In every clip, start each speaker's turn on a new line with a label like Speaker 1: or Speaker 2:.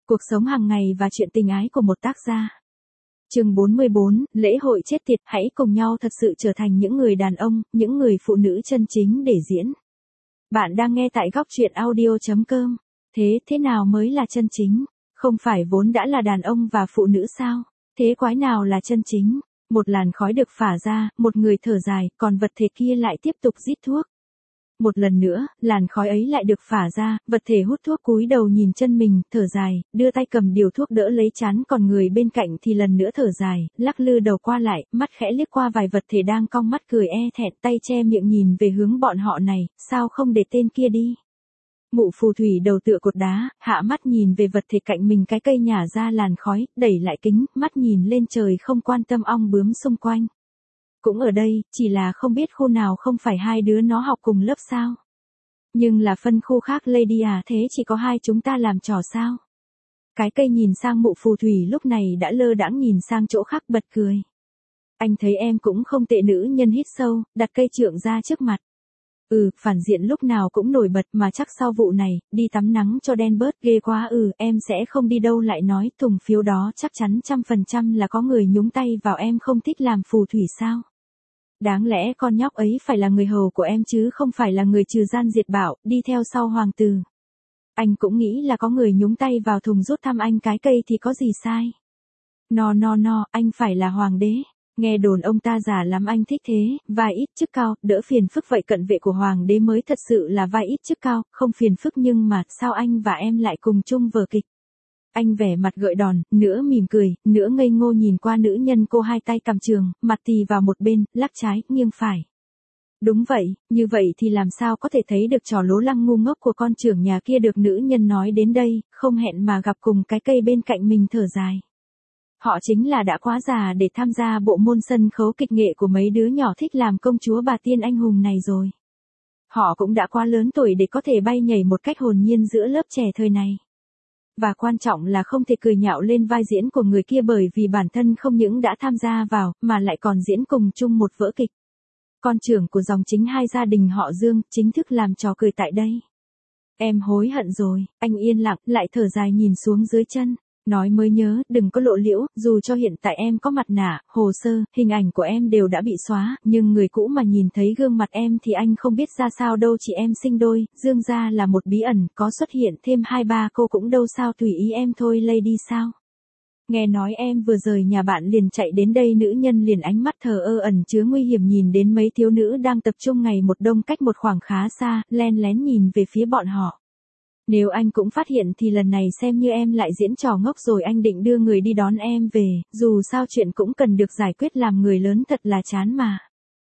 Speaker 1: Cuộc sống hàng ngày và chuyện tình ái của một tác gia. Chương 44, lễ hội chết tiệt, hãy cùng nhau thật sự trở thành những người đàn ông, những người phụ nữ chân chính để diễn. Bạn đang nghe tại góc truyện audio.com. Thế nào mới là chân chính? Không phải vốn đã là đàn ông và phụ nữ sao? Thế quái nào là chân chính? Một làn khói được phả ra, một người thở dài, còn vật thể kia lại tiếp tục rít thuốc. Một lần nữa, làn khói ấy lại được phả ra, vật thể hút thuốc cúi đầu nhìn chân mình, thở dài, đưa tay cầm điều thuốc đỡ lấy trán, còn người bên cạnh thì lần nữa thở dài, lắc lư đầu qua lại, mắt khẽ liếc qua vài vật thể đang cong mắt cười thẹn, tay che miệng nhìn về hướng bọn họ này, sao không để tên kia đi. Mụ phù thủy đầu tựa cột đá, hạ mắt nhìn về vật thể cạnh mình, cái cây nhả ra làn khói, đẩy lại kính, mắt nhìn lên trời không quan tâm ong bướm xung quanh. Cũng ở đây, chỉ là không biết khu nào không phải hai đứa nó học cùng lớp sao. Nhưng là phân khu khác Lady à, thế chỉ có hai chúng ta làm trò sao. Cái cây nhìn sang mụ phù thủy lúc này đã lơ đãng nhìn sang chỗ khác bật cười. Anh thấy em cũng không tệ, nữ nhân hít sâu, đặt cây trượng ra trước mặt. Phản diện lúc nào cũng nổi bật mà chắc sau vụ này, đi tắm nắng cho đen bớt ghê quá. Em sẽ không đi đâu, lại nói thùng phiếu đó chắc chắn 100% là có người nhúng tay vào, em không thích làm phù thủy sao? Đáng lẽ con nhóc ấy phải là người hầu của em chứ không phải là người trừ gian diệt bạo, đi theo sau hoàng tử. Anh cũng nghĩ là có người nhúng tay vào thùng rút thăm anh cái cây thì có gì sai. No, anh phải là hoàng đế. Nghe đồn ông ta già lắm, anh thích thế, vai ít chức cao, đỡ phiền phức. Vậy cận vệ của hoàng đế mới thật sự là vai ít chức cao, không phiền phức, nhưng mà sao anh và em lại cùng chung vở kịch? Anh vẻ mặt gợi đòn, nửa mỉm cười, nửa ngây ngô nhìn qua nữ nhân cô, hai tay cầm trường, mặt tì vào một bên, lắc trái, nghiêng phải. Đúng vậy, như vậy thì làm sao có thể thấy được trò lố lăng ngu ngốc của con trưởng nhà kia được. Nữ nhân nói đến đây, không hẹn mà gặp cùng cái cây bên cạnh mình thở dài. Họ chính là đã quá già để tham gia bộ môn sân khấu kịch nghệ của mấy đứa nhỏ thích làm công chúa bà tiên anh hùng này rồi. Họ cũng đã quá lớn tuổi để có thể bay nhảy một cách hồn nhiên giữa lớp trẻ thời này. Và quan trọng là không thể cười nhạo lên vai diễn của người kia, bởi vì bản thân không những đã tham gia vào, mà lại còn diễn cùng chung một vở kịch. Con trưởng của dòng chính hai gia đình họ Dương, chính thức làm trò cười tại đây. Em hối hận rồi, anh yên lặng, lại thở dài nhìn xuống dưới chân. Nói mới nhớ, đừng có lộ liễu, dù cho hiện tại em có mặt nạ, hồ sơ, hình ảnh của em đều đã bị xóa, nhưng người cũ mà nhìn thấy gương mặt em thì anh không biết ra sao đâu. Chị em sinh đôi, Dương gia là một bí ẩn, có xuất hiện thêm 2-3 cô cũng đâu sao, tùy ý em thôi Lady sao. Nghe nói em vừa rời nhà bạn liền chạy đến đây. Nữ nhân liền ánh mắt thờ ơ ẩn chứa nguy hiểm nhìn đến mấy thiếu nữ đang tập trung ngày một đông cách một khoảng khá xa, len lén nhìn về phía bọn họ. Nếu anh cũng phát hiện thì lần này xem như em lại diễn trò ngốc rồi. Anh định đưa người đi đón em về, dù sao chuyện cũng cần được giải quyết, làm người lớn thật là chán mà.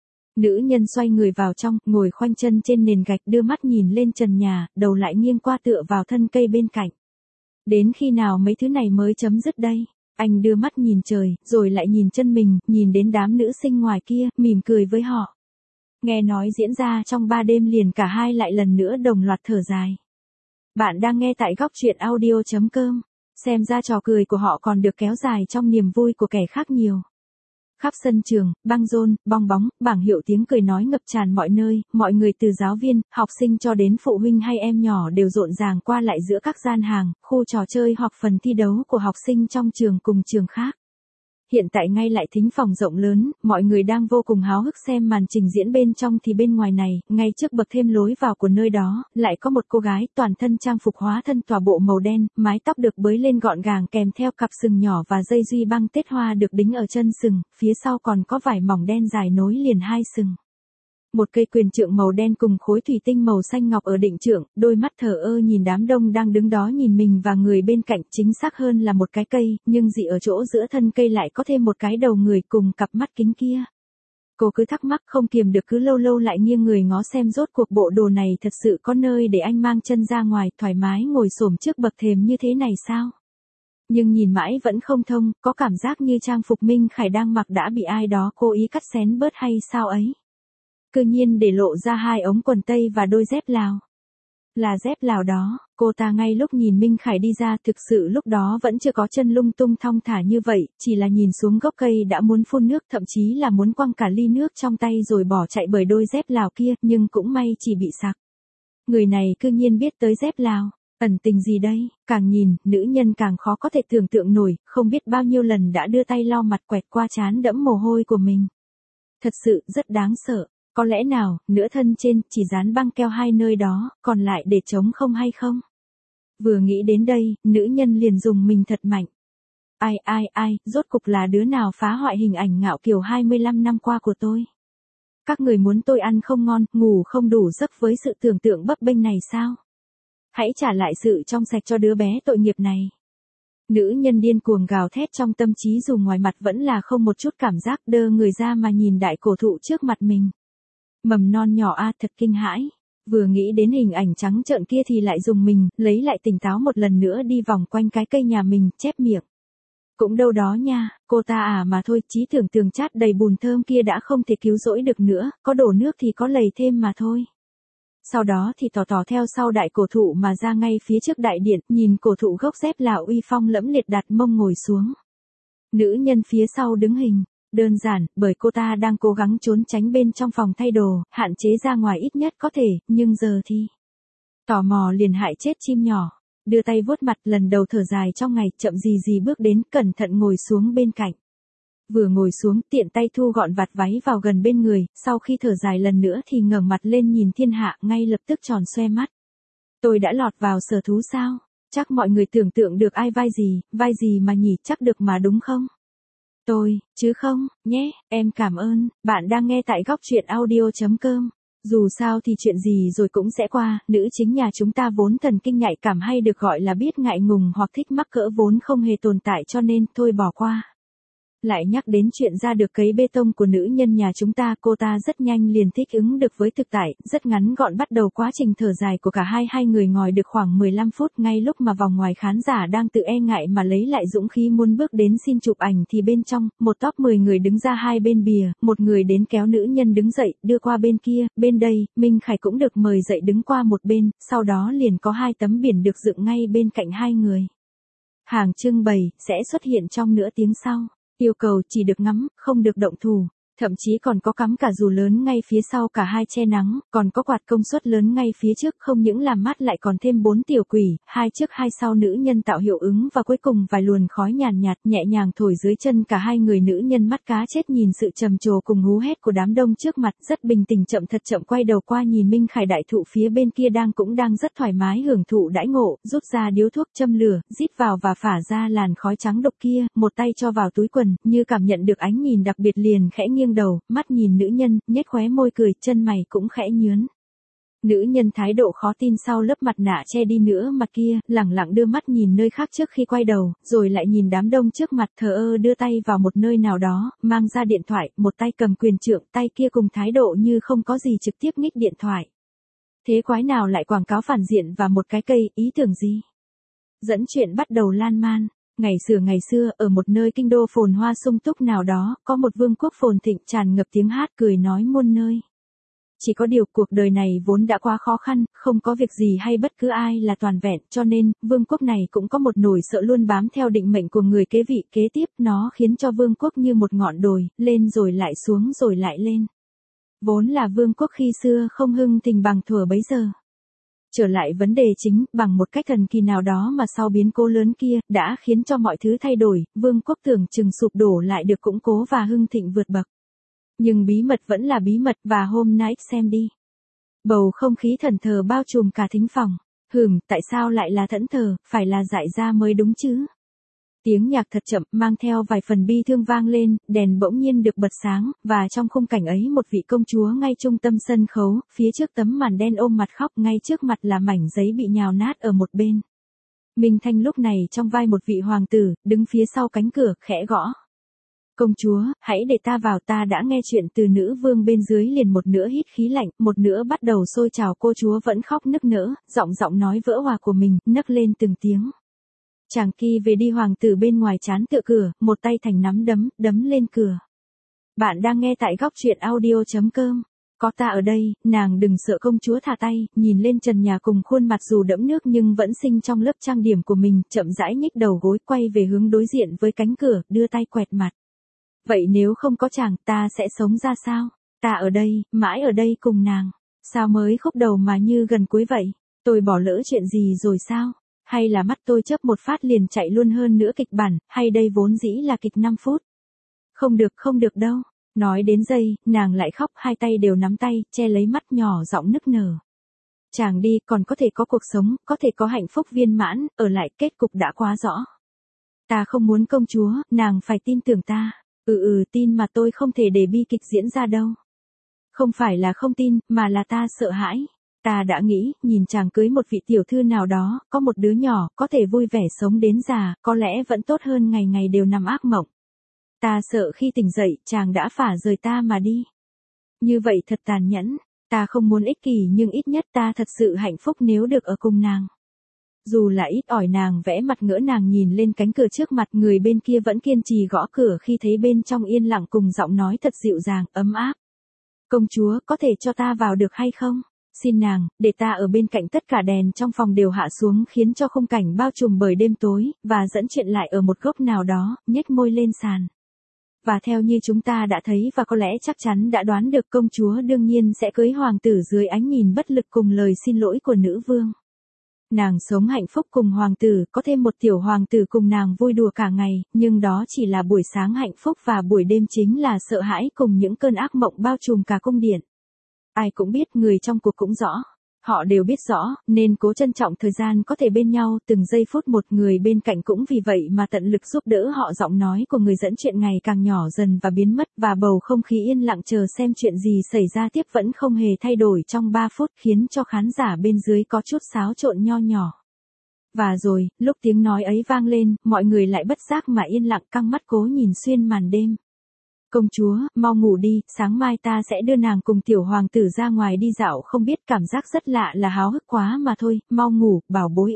Speaker 1: Nữ nhân xoay người vào trong, ngồi khoanh chân trên nền gạch, đưa mắt nhìn lên trần nhà, đầu lại nghiêng qua tựa vào thân cây bên cạnh. Đến khi nào mấy thứ này mới chấm dứt đây? Anh đưa mắt nhìn trời, rồi lại nhìn chân mình, nhìn đến đám nữ sinh ngoài kia, mỉm cười với họ. Nghe nói diễn ra trong 3 đêm liền, cả hai lại lần nữa đồng loạt thở dài. Bạn đang nghe tại góc truyện audio.com. Xem ra trò cười của họ còn được kéo dài trong niềm vui của kẻ khác nhiều. Khắp sân trường, băng rôn, bong bóng, bảng hiệu, tiếng cười nói ngập tràn mọi nơi, mọi người từ giáo viên, học sinh cho đến phụ huynh hay em nhỏ đều rộn ràng qua lại giữa các gian hàng, khu trò chơi hoặc phần thi đấu của học sinh trong trường cùng trường khác. Hiện tại ngay lại thính phòng rộng lớn, mọi người đang vô cùng háo hức xem màn trình diễn bên trong, thì bên ngoài này, ngay trước bậc thêm lối vào của nơi đó, lại có một cô gái toàn thân trang phục hóa thân tỏa bộ màu đen, mái tóc được bới lên gọn gàng kèm theo cặp sừng nhỏ và dây duy băng tết hoa được đính ở chân sừng, phía sau còn có vải mỏng đen dài nối liền hai sừng. Một cây quyền trượng màu đen cùng khối thủy tinh màu xanh ngọc ở định trượng, đôi mắt thờ ơ nhìn đám đông đang đứng đó, nhìn mình và người bên cạnh, chính xác hơn là một cái cây, nhưng dị ở chỗ giữa thân cây lại có thêm một cái đầu người cùng cặp mắt kính kia. Cô cứ thắc mắc không kiềm được, cứ lâu lâu lại nghiêng người ngó xem rốt cuộc bộ đồ này thật sự có nơi để anh mang chân ra ngoài, thoải mái ngồi xổm trước bậc thềm như thế này sao? Nhưng nhìn mãi vẫn không thông, có cảm giác như trang phục Minh Khải đang mặc đã bị ai đó cố ý cắt xén bớt hay sao ấy. Cơ nhiên để lộ ra 2 ống quần tây và đôi dép Lào. Là dép Lào đó, cô ta ngay lúc nhìn Minh Khải đi ra, thực sự lúc đó vẫn chưa có chân lung tung thong thả như vậy, chỉ là nhìn xuống gốc cây đã muốn phun nước, thậm chí là muốn quăng cả ly nước trong tay rồi bỏ chạy bởi đôi dép Lào kia, nhưng cũng may chỉ bị sặc. Người này cư nhiên biết tới dép Lào. Ẩn tình gì đây, càng nhìn, nữ nhân càng khó có thể tưởng tượng nổi, không biết bao nhiêu lần đã đưa tay lau mặt quẹt qua trán đẫm mồ hôi của mình. Thật sự rất đáng sợ, có lẽ nào, nửa thân trên chỉ dán băng keo hai nơi đó, còn lại để trống không hay không? Vừa nghĩ đến đây, nữ nhân liền dùng mình thật mạnh. Ai, rốt cục là đứa nào phá hoại hình ảnh ngạo kiều 25 năm qua của tôi? Các người muốn tôi ăn không ngon, ngủ không đủ giấc với sự tưởng tượng bấp bênh này sao? Hãy trả lại sự trong sạch cho đứa bé tội nghiệp này. Nữ nhân điên cuồng gào thét trong tâm trí dù ngoài mặt vẫn là không một chút cảm giác, đơ người ra mà nhìn đại cổ thụ trước mặt mình. Mầm non nhỏ thật kinh hãi. Vừa nghĩ đến hình ảnh trắng trợn kia thì lại dùng mình, lấy lại tỉnh táo một lần nữa đi vòng quanh cái cây nhà mình, chép miệng. Cũng đâu đó nha, cô ta mà thôi, trí tưởng tường chát đầy bùn thơm kia đã không thể cứu rỗi được nữa, có đổ nước thì có lầy thêm mà thôi. Sau đó thì tỏ theo sau đại cổ thụ mà ra ngay phía trước đại điện, nhìn cổ thụ gốc dép là uy phong lẫm liệt đặt mông ngồi xuống. Nữ nhân phía sau đứng hình, đơn giản, bởi cô ta đang cố gắng trốn tránh bên trong phòng thay đồ, hạn chế ra ngoài ít nhất có thể, nhưng giờ thì... Tò mò liền hại chết chim nhỏ, đưa tay vuốt mặt lần đầu thở dài trong ngày, chậm gì bước đến, cẩn thận ngồi xuống bên cạnh. Vừa ngồi xuống, tiện tay thu gọn vạt váy vào gần bên người, sau khi thở dài lần nữa thì ngẩng mặt lên nhìn thiên hạ, ngay lập tức tròn xoe mắt. Tôi đã lọt vào sở thú sao? Chắc mọi người tưởng tượng được ai vai gì mà nhỉ, chắc được mà đúng không? Tôi, chứ không, nhé, em cảm ơn, bạn đang nghe tại góc truyện audio.com. Dù sao thì chuyện gì rồi cũng sẽ qua, nữ chính nhà chúng ta vốn thần kinh nhạy cảm hay được gọi là biết ngại ngùng hoặc thích mắc cỡ vốn không hề tồn tại cho nên, thôi bỏ qua. Lại nhắc đến chuyện ra được cấy bê tông của nữ nhân nhà chúng ta, cô ta rất nhanh liền thích ứng được với thực tại, rất ngắn gọn bắt đầu quá trình thở dài của cả hai người ngồi được khoảng 15 phút, ngay lúc mà vòng ngoài khán giả đang tự e ngại mà lấy lại dũng khí muốn bước đến xin chụp ảnh thì bên trong, một top 10 người đứng ra hai bên bìa, một người đến kéo nữ nhân đứng dậy, đưa qua bên kia, bên đây, Minh Khải cũng được mời dậy đứng qua một bên, sau đó liền có hai tấm biển được dựng ngay bên cạnh hai người. Hàng trưng bày, sẽ xuất hiện trong nửa tiếng sau. Yêu cầu chỉ được ngắm, không được động thủ. Thậm chí còn có cắm cả dù lớn ngay phía sau cả hai che nắng, còn có quạt công suất lớn ngay phía trước, không những làm mát lại còn thêm 4 tiểu quỷ, hai trước hai sau nữ nhân tạo hiệu ứng và cuối cùng vài luồn khói nhàn nhạt nhẹ nhàng thổi dưới chân cả hai người. Nữ nhân mắt cá chết nhìn sự trầm trồ cùng hú hét của đám đông trước mặt, rất bình tĩnh thật chậm quay đầu qua nhìn Minh Khải đại thụ phía bên kia cũng đang rất thoải mái hưởng thụ đãi ngộ, rút ra điếu thuốc châm lửa, rít vào và phả ra làn khói trắng độc kia, một tay cho vào túi quần, như cảm nhận được ánh nhìn đặc biệt liền khẽ nghiêng đầu, mắt nhìn nữ nhân, nhếch khóe môi cười, chân mày cũng khẽ nhướn. Nữ nhân thái độ khó tin sau lớp mặt nạ che đi nữa mặt kia, lẳng lặng đưa mắt nhìn nơi khác trước khi quay đầu, rồi lại nhìn đám đông trước mặt, thờ ơ đưa tay vào một nơi nào đó, mang ra điện thoại, một tay cầm quyền trượng, tay kia cùng thái độ như không có gì trực tiếp nghích điện thoại. Thế quái nào lại quảng cáo phản diện và một cái cây, ý tưởng gì? Dẫn chuyện bắt đầu lan man. Ngày xưa, ở một nơi kinh đô phồn hoa sung túc nào đó, có một vương quốc phồn thịnh tràn ngập tiếng hát cười nói muôn nơi. Chỉ có điều cuộc đời này vốn đã quá khó khăn, không có việc gì hay bất cứ ai là toàn vẹn, cho nên, vương quốc này cũng có một nỗi sợ luôn bám theo định mệnh của người kế vị kế tiếp, nó khiến cho vương quốc như một ngọn đồi, lên rồi lại xuống rồi lại lên. Vốn là vương quốc khi xưa không hưng thịnh bằng thuở bấy giờ. Trở lại vấn đề chính, bằng một cách thần kỳ nào đó mà sau biến cố lớn kia, đã khiến cho mọi thứ thay đổi, vương quốc tưởng chừng sụp đổ lại được củng cố và hưng thịnh vượt bậc. Nhưng bí mật vẫn là bí mật và hôm nay xem đi. Bầu không khí thẫn thờ bao trùm cả thính phòng. Tại sao lại là thẫn thờ, phải là dại ra mới đúng chứ? Tiếng nhạc thật chậm, mang theo vài phần bi thương vang lên, đèn bỗng nhiên được bật sáng, và trong khung cảnh ấy một vị công chúa ngay trung tâm sân khấu, phía trước tấm màn đen ôm mặt khóc, ngay trước mặt là mảnh giấy bị nhào nát ở một bên. Minh Thanh lúc này trong vai một vị hoàng tử, đứng phía sau cánh cửa, khẽ gõ. Công chúa, hãy để ta vào, ta đã nghe chuyện từ nữ vương bên dưới. Liền một nửa hít khí lạnh, một nửa bắt đầu sôi trào. Cô chúa vẫn khóc nức nở, giọng nói vỡ hòa của mình, nấc lên từng tiếng. Chàng kỳ về đi. Hoàng tử bên ngoài trán tựa cửa, một tay thành nắm đấm lên cửa. Bạn đang nghe tại góc truyện audio.com. Có ta ở đây, nàng đừng sợ. Công chúa thả tay, nhìn lên trần nhà cùng khuôn mặt dù đẫm nước nhưng vẫn xinh trong lớp trang điểm của mình, chậm rãi nhích đầu gối quay về hướng đối diện với cánh cửa, đưa tay quẹt mặt. Vậy nếu không có chàng, ta sẽ sống ra sao? Ta ở đây, mãi ở đây cùng nàng. Sao mới khúc đầu mà như gần cuối vậy? Tôi bỏ lỡ chuyện gì rồi sao? Hay là mắt tôi chớp một phát liền chạy luôn hơn nữa kịch bản, hay đây vốn dĩ là kịch 5 phút? Không được đâu. Nói đến giây, nàng lại khóc, hai tay đều nắm tay, che lấy mắt, nhỏ giọng nức nở. Chàng đi, còn có thể có cuộc sống, có thể có hạnh phúc viên mãn, ở lại kết cục đã quá rõ. Ta không muốn công chúa, nàng phải tin tưởng ta. Tin mà tôi không thể để bi kịch diễn ra đâu. Không phải là không tin, mà là ta sợ hãi. Ta đã nghĩ, nhìn chàng cưới một vị tiểu thư nào đó, có một đứa nhỏ, có thể vui vẻ sống đến già, có lẽ vẫn tốt hơn ngày ngày đều nằm ác mộng. Ta sợ khi tỉnh dậy, chàng đã phả rời ta mà đi. Như vậy thật tàn nhẫn, ta không muốn ích kỷ nhưng ít nhất ta thật sự hạnh phúc nếu được ở cùng nàng. Dù là ít ỏi, nàng vẽ mặt ngỡ, nàng nhìn lên cánh cửa trước mặt, người bên kia vẫn kiên trì gõ cửa khi thấy bên trong yên lặng, cùng giọng nói thật dịu dàng, ấm áp. Công chúa, có thể cho ta vào được hay không? Xin nàng, để ta ở bên cạnh. Tất cả đèn trong phòng đều hạ xuống khiến cho khung cảnh bao trùm bởi đêm tối, và dẫn chuyện lại ở một góc nào đó, nhếch môi lên sàn. Và theo như chúng ta đã thấy và có lẽ chắc chắn đã đoán được, công chúa đương nhiên sẽ cưới hoàng tử dưới ánh nhìn bất lực cùng lời xin lỗi của nữ vương. Nàng sống hạnh phúc cùng hoàng tử, có thêm một tiểu hoàng tử cùng nàng vui đùa cả ngày, nhưng đó chỉ là buổi sáng hạnh phúc và buổi đêm chính là sợ hãi cùng những cơn ác mộng bao trùm cả cung điện. Ai cũng biết, người trong cuộc cũng rõ. Họ đều biết rõ, nên cố trân trọng thời gian có thể bên nhau, từng giây phút một người bên cạnh cũng vì vậy mà tận lực giúp đỡ họ. Giọng nói của người dẫn chuyện ngày càng nhỏ dần và biến mất, và bầu không khí yên lặng chờ xem chuyện gì xảy ra tiếp vẫn không hề thay đổi trong 3 phút, khiến cho khán giả bên dưới có chút xáo trộn nho nhỏ. Và rồi, lúc tiếng nói ấy vang lên, mọi người lại bất giác mà yên lặng, căng mắt cố nhìn xuyên màn đêm. Công chúa, mau ngủ đi, sáng mai ta sẽ đưa nàng cùng tiểu hoàng tử ra ngoài đi dạo. Không biết, cảm giác rất lạ, là háo hức quá mà thôi, mau ngủ, bảo bối.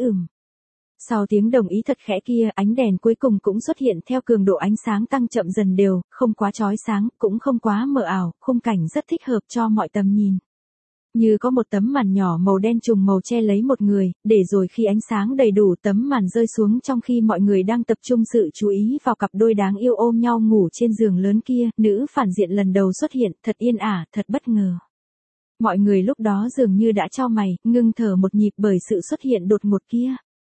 Speaker 1: Sau tiếng đồng ý thật khẽ kia, ánh đèn cuối cùng cũng xuất hiện theo cường độ ánh sáng tăng chậm dần đều, không quá chói sáng, cũng không quá mờ ảo, khung cảnh rất thích hợp cho mọi tầm nhìn. Như có một tấm màn nhỏ màu đen trùng màu che lấy một người, để rồi khi ánh sáng đầy đủ, tấm màn rơi xuống trong khi mọi người đang tập trung sự chú ý vào cặp đôi đáng yêu ôm nhau ngủ trên giường lớn kia. Nữ phản diện lần đầu xuất hiện, thật yên ả, thật bất ngờ. Mọi người lúc đó dường như đã chau mày, ngưng thở một nhịp bởi sự xuất hiện đột ngột kia.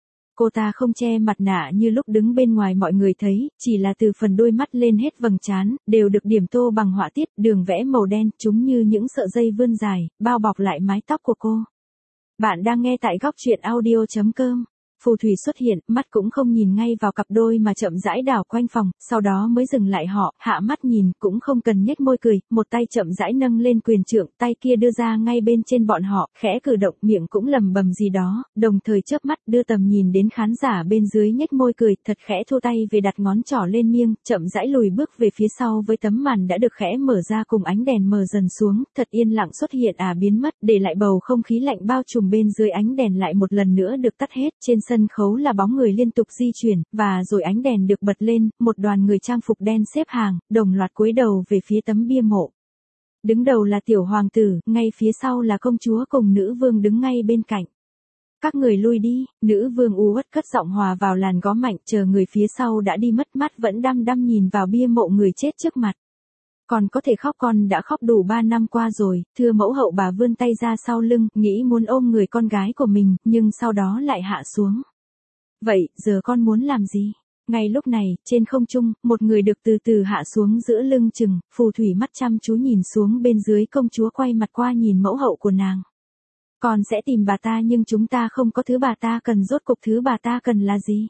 Speaker 1: Cô ta không che mặt nạ như lúc đứng bên ngoài mọi người thấy, chỉ là từ phần đôi mắt lên hết vầng trán, đều được điểm tô bằng họa tiết, đường vẽ màu đen, chúng như những sợi dây vươn dài, bao bọc lại mái tóc của cô. Bạn đang nghe tại góc truyện audio.com. Phù thủy xuất hiện, mắt cũng không nhìn ngay vào cặp đôi mà chậm rãi đảo quanh phòng, sau đó mới dừng lại. Họ hạ mắt nhìn, cũng không cần nhếch môi cười, một tay chậm rãi nâng lên quyền trượng, tay kia đưa ra ngay bên trên bọn họ, khẽ cử động, miệng cũng lầm bầm gì đó, đồng thời chớp mắt đưa tầm nhìn đến khán giả bên dưới, nhếch môi cười, thật khẽ thua tay về đặt ngón trỏ lên miệng, chậm rãi lùi bước về phía sau với tấm màn đã được khẽ mở ra cùng ánh đèn mờ dần xuống, thật yên lặng xuất hiện biến mất, để lại bầu không khí lạnh bao trùm bên dưới. Ánh đèn lại một lần nữa được tắt hết, trên sân khấu là bóng người liên tục di chuyển, và rồi ánh đèn được bật lên, một đoàn người trang phục đen xếp hàng, đồng loạt cúi đầu về phía tấm bia mộ. Đứng đầu là tiểu hoàng tử, ngay phía sau là công chúa cùng nữ vương đứng ngay bên cạnh. Các người lui đi, nữ vương u uất cất giọng hòa vào làn gió mạnh, chờ người phía sau đã đi mất, mắt vẫn đăm đăm nhìn vào bia mộ người chết trước mặt. Con có thể khóc, con đã khóc đủ 3 năm qua rồi, thưa mẫu hậu. Bà vươn tay ra sau lưng, nghĩ muốn ôm người con gái của mình, nhưng sau đó lại hạ xuống. Vậy, giờ con muốn làm gì? Ngay lúc này, trên không trung, một người được từ từ hạ xuống giữa lưng chừng, phù thủy mắt chăm chú nhìn xuống bên dưới. Công chúa quay mặt qua nhìn mẫu hậu của nàng. Con sẽ tìm bà ta, nhưng chúng ta không có thứ bà ta cần. Rốt cục thứ bà ta cần là gì?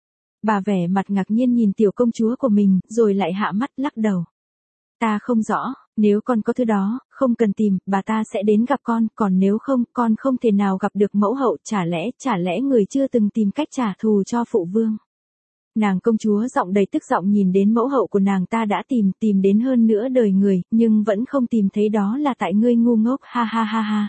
Speaker 1: Bà vẻ mặt ngạc nhiên nhìn tiểu công chúa của mình, rồi lại hạ mắt lắc đầu. Ta không rõ, nếu con có thứ đó, không cần tìm, bà ta sẽ đến gặp con, còn nếu không, con không thể nào gặp được mẫu hậu. Chả lẽ người chưa từng tìm cách trả thù cho phụ vương? Nàng công chúa giọng đầy tức giọng nhìn đến mẫu hậu của nàng. Ta đã tìm đến hơn nửa đời người, nhưng vẫn không tìm thấy. Đó là tại ngươi ngu ngốc, ha ha ha ha.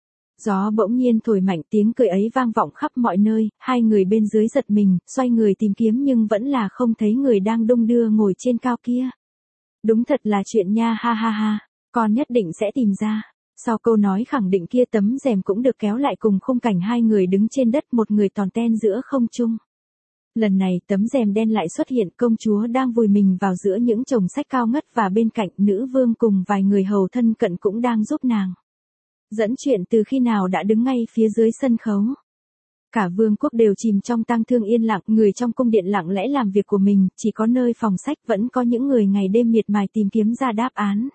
Speaker 1: Gió bỗng nhiên thổi mạnh, tiếng cười ấy vang vọng khắp mọi nơi, hai người bên dưới giật mình, xoay người tìm kiếm nhưng vẫn là không thấy người đang đung đưa ngồi trên cao kia. Đúng thật là chuyện nha, ha ha ha, con nhất định sẽ tìm ra. Sau câu nói khẳng định kia, tấm rèm cũng được kéo lại cùng khung cảnh hai người đứng trên đất, một người tòn ten giữa không trung. Lần này tấm rèm đen lại xuất hiện, công chúa đang vùi mình vào giữa những chồng sách cao ngất, và bên cạnh nữ vương cùng vài người hầu thân cận cũng đang giúp nàng. Dẫn chuyện từ khi nào đã đứng ngay phía dưới sân khấu. Cả vương quốc đều chìm trong tang thương yên lặng, người trong cung điện lặng lẽ làm việc của mình, chỉ có nơi phòng sách vẫn có những người ngày đêm miệt mài tìm kiếm ra đáp án.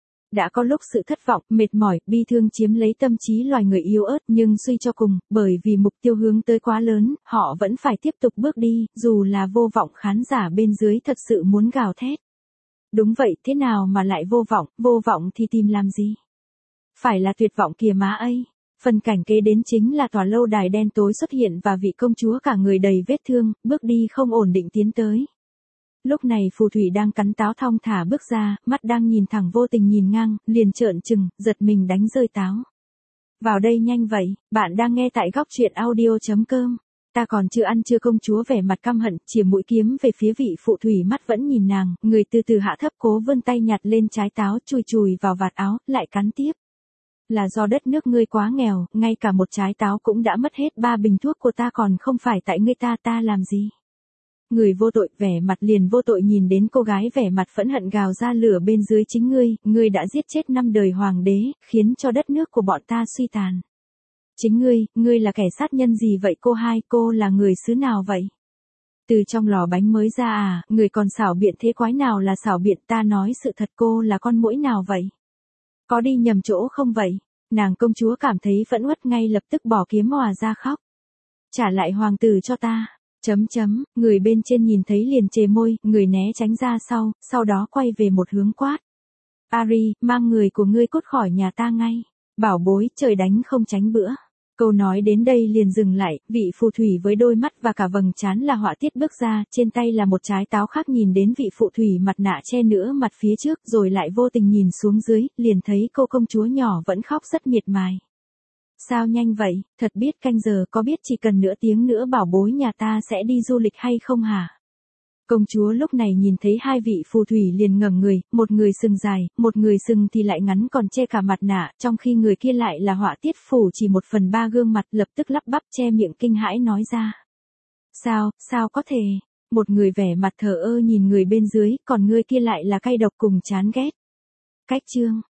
Speaker 1: Đã có lúc sự thất vọng, mệt mỏi, bi thương chiếm lấy tâm trí loài người yếu ớt, nhưng suy cho cùng, bởi vì mục tiêu hướng tới quá lớn, họ vẫn phải tiếp tục bước đi, dù là vô vọng khán giả bên dưới thật sự muốn gào thét. Đúng vậy, thế nào mà lại vô vọng thì tìm làm gì? Phải là tuyệt vọng kìa má ơi. Phần cảnh kế đến chính là tòa lâu đài đen tối xuất hiện và vị công chúa cả người đầy vết thương, bước đi không ổn định tiến tới. Lúc này phù thủy đang cắn táo thong thả bước ra, mắt đang nhìn thẳng vô tình nhìn ngang, liền trợn trừng, giật mình đánh rơi táo. Vào đây nhanh vậy, bạn đang nghe tại góc truyện audio.com. Ta còn chưa ăn chưa công chúa vẻ mặt căm hận, chìa mũi kiếm về phía vị phụ thủy mắt vẫn nhìn nàng, người từ từ hạ thấp cố vươn tay nhặt lên trái táo chùi chùi vào vạt áo, lại cắn tiếp. Là do đất nước ngươi quá nghèo, ngay cả một trái táo cũng đã mất hết 3 bình thuốc của ta còn không phải tại ngươi ta làm gì. Người vô tội vẻ mặt liền vô tội nhìn đến cô gái vẻ mặt phẫn hận gào ra lửa bên dưới chính ngươi đã giết chết 5 đời hoàng đế, khiến cho đất nước của bọn ta suy tàn. Chính ngươi là kẻ sát nhân gì vậy cô là người xứ nào vậy? Từ trong lò bánh mới ra à, người còn xảo biện thế quái nào là xảo biện ta nói sự thật cô là con muỗi nào vậy? Có đi nhầm chỗ không vậy? Nàng công chúa cảm thấy phẫn uất ngay lập tức bỏ kiếm òa ra khóc. Trả lại hoàng tử cho ta. Người bên trên nhìn thấy liền chề môi, người né tránh ra sau đó quay về một hướng quát. Ari, mang người của ngươi cút khỏi nhà ta ngay. Bảo bối, trời đánh không tránh bữa. Câu nói đến đây liền dừng lại, vị phù thủy với đôi mắt và cả vầng trán là họa tiết bước ra, trên tay là một trái táo khác nhìn đến vị phụ thủy mặt nạ che nửa mặt phía trước rồi lại vô tình nhìn xuống dưới, liền thấy cô công chúa nhỏ vẫn khóc rất miệt mài. Sao nhanh vậy, thật biết canh giờ có biết chỉ cần nửa tiếng nữa bảo bối nhà ta sẽ đi du lịch hay không hả? Công chúa lúc này nhìn thấy hai vị phù thủy liền ngẩng người, một người sừng dài, một người sừng thì lại ngắn còn che cả mặt nạ, trong khi người kia lại là họa tiết phủ chỉ 1/3 gương mặt lập tức lắp bắp che miệng kinh hãi nói ra. Sao có thể? Một người vẻ mặt thờ ơ nhìn người bên dưới, còn người kia lại là cay độc cùng chán ghét. Cách chương